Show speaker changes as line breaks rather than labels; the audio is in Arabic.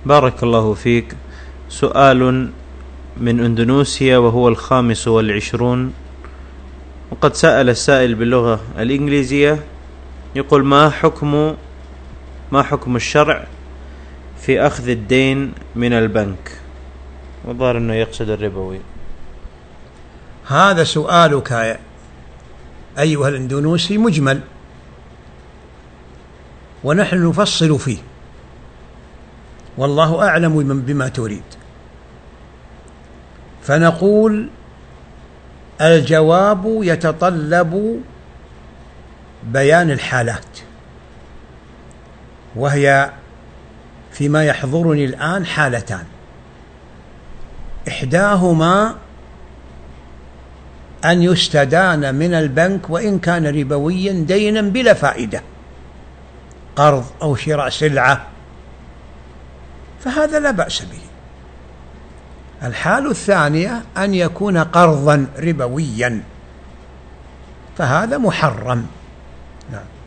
بارك الله فيك. سؤال من أندونيسيا وهو 25، وقد سأل السائل باللغة الإنجليزية، يقول: ما حكم الشرع في أخذ الدين من البنك؟ وظهر أنه يقصد الربوي.
هذا سؤالك أيها الإندونيسي مجمل، ونحن نفصل فيه، والله أعلم بما تريد. فنقول: الجواب يتطلب بيان الحالات، وهي فيما يحضرني الآن حالتان: إحداهما أن يستدان من البنك وإن كان ربويا دينا بلا فائدة، قرض أو شراء سلعة، فهذا لا بأس به. الحالة الثانية أن يكون قرضا ربويا، فهذا محرم. نعم.